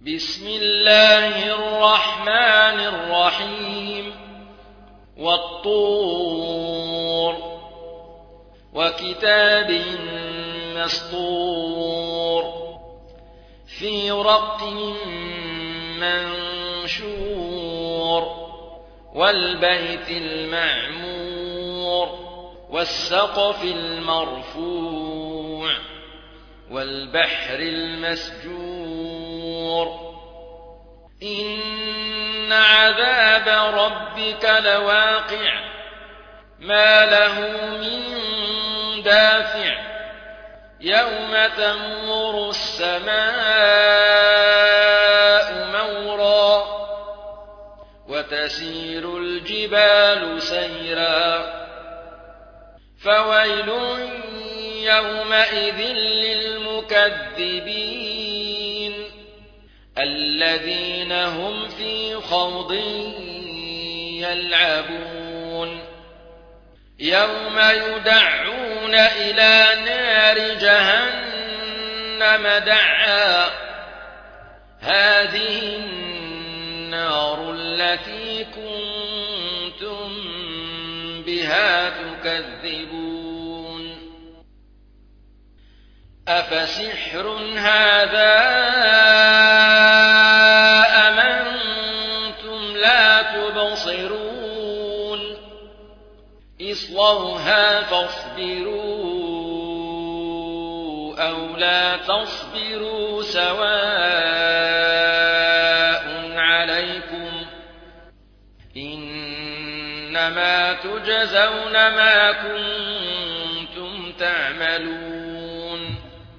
بسم الله الرحمن الرحيم والطور وكتاب مسطور في رق منشور والبيت المعمور والسقف المرفوع والبحر المسجور إن عذاب ربك لواقع ما له من دافع يوم تمور السماء مورا وتسير الجبال سيرا فويل يومئذ للمكذبين الذين هم في خوض يلعبون يوم يدعون إلى نار جهنم دعا هذه النار التي كنتم بها تكذبون أفسحر هذا أم أنتم لا تبصرون اصلوها فاصبروا أو لا تصبروا سواء عليكم إنما تجزون ما كنتم تعملون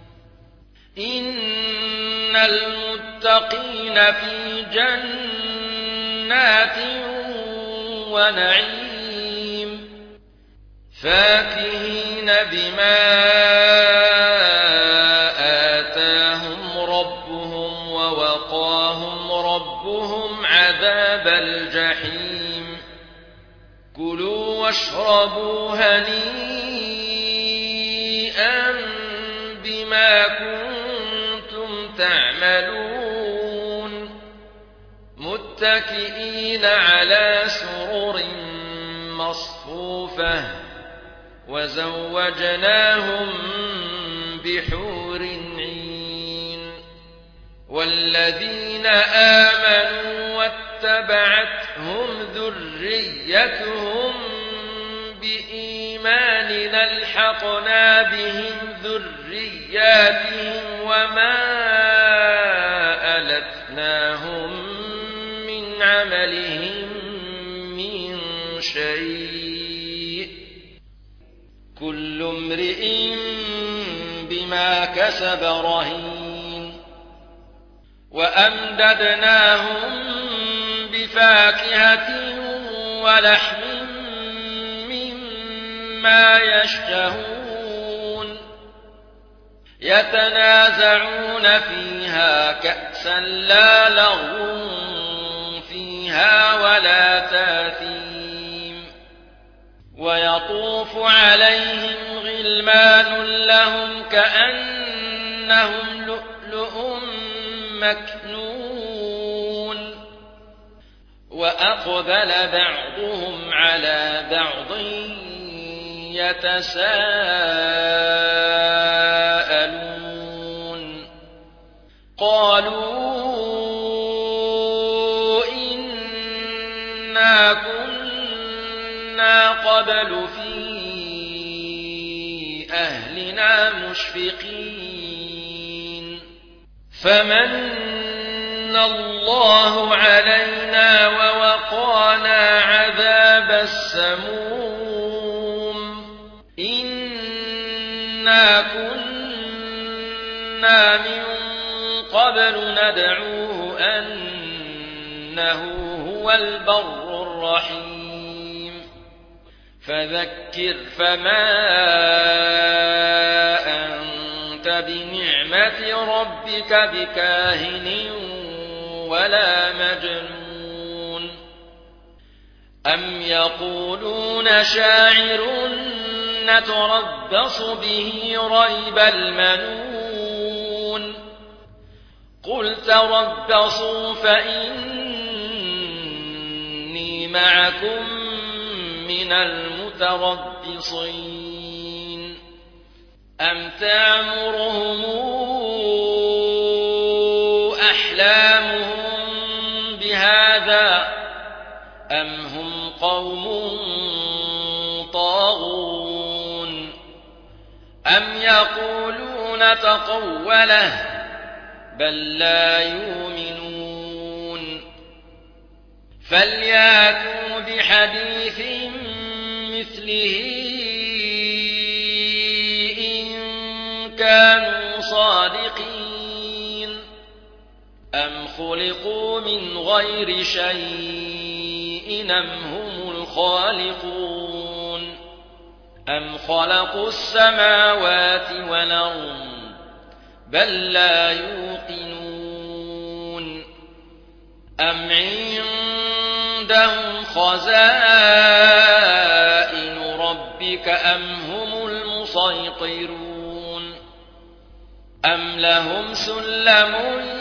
إن المتقين في جنات ونعيم فاكهين بما آتاهم ربهم ووقاهم ربهم عذاب الجحيم كلوا واشربوا هنيئا بما كنتم تعملون متكئين على سرر مصفوفة وزوجناهم بحور عين والذين آمنوا واتبعتهم ذريتهم بإيمان ألحقنا بهم ذرياتهم وما ألتناهم من عملهم من شيء كل امرئ بما كسب رهين وأمددناهم بفاكهة ولحم مما يشتهون يتنازعون فيها كأسا لا لغو فيها ولا تاثيم ويطوف عليهم غلمان لهم كأنهم لؤلؤ مكنون وأقبل بعضهم على بعض يتساءلون قالوا إنا كنا قبل في أهلنا مشفقين فمن الله علينا ووقانا عذاب السموم إنا كنا من قبل ندعوه أنه هو البر الرحيم فذكر فما أنت بنعمة ربك بكاهن ولا مجنون أم يقولون شاعر نتربص به ريب المنون قل تربصوا فإني معكم من المتربصين أم تأمرهم أحلامهم بهذا أم هم قوم طاغون أم يقولون تقوله بل لا يؤمنون فليأتوا بحديث مثله إن كانوا صادقين أم خلقوا من غير شيء أم هم الخالقون أم خلقوا السماوات والأرض بل لا يوقنون أم عندهم خزائن ربك أم هم المسيطرون أم لهم سلم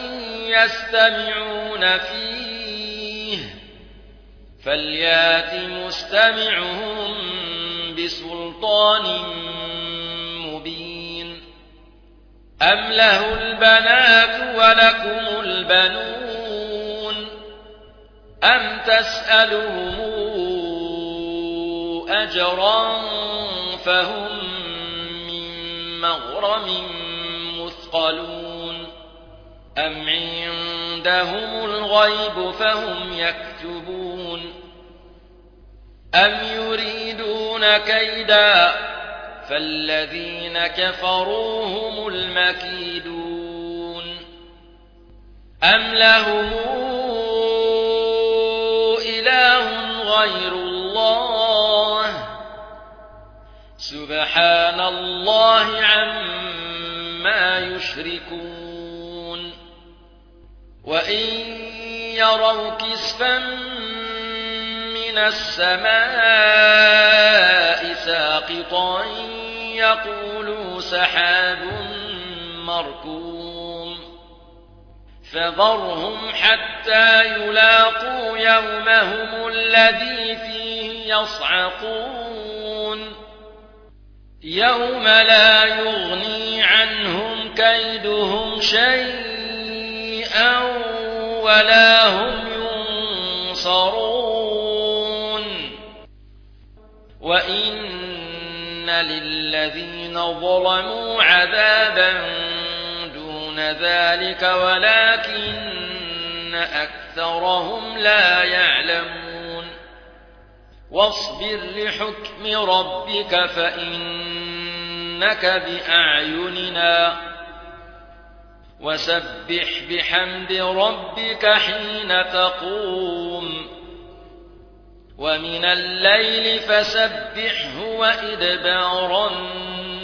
يستمعون فيه فليات مستمعهم بسلطان مبين أم له البنات ولكم البنون أم تسألهم أجرا فهم من مغرم مثقلون أم عندهم الغيب فهم يكتبون أم يريدون كيدا فالذين كفروا هم المكيدون أم لهم إله غير الله سبحان الله عما يشركون وإن يروا كسفا من السماء ساقطا يقولوا سحاب مركوم فذرهم حتى يلاقوا يومهم الذي فيه يصعقون يوم لا يغني عنهم كيدهم شيئا ولا هم ينصرون وإن للذين ظلموا عذابا دون ذلك ولكن أكثرهم لا يعلمون واصبر لحكم ربك فإنك بأعيننا وسبح بحمد ربك حين تقوم ومن الليل فسبحه وإدبار النجوم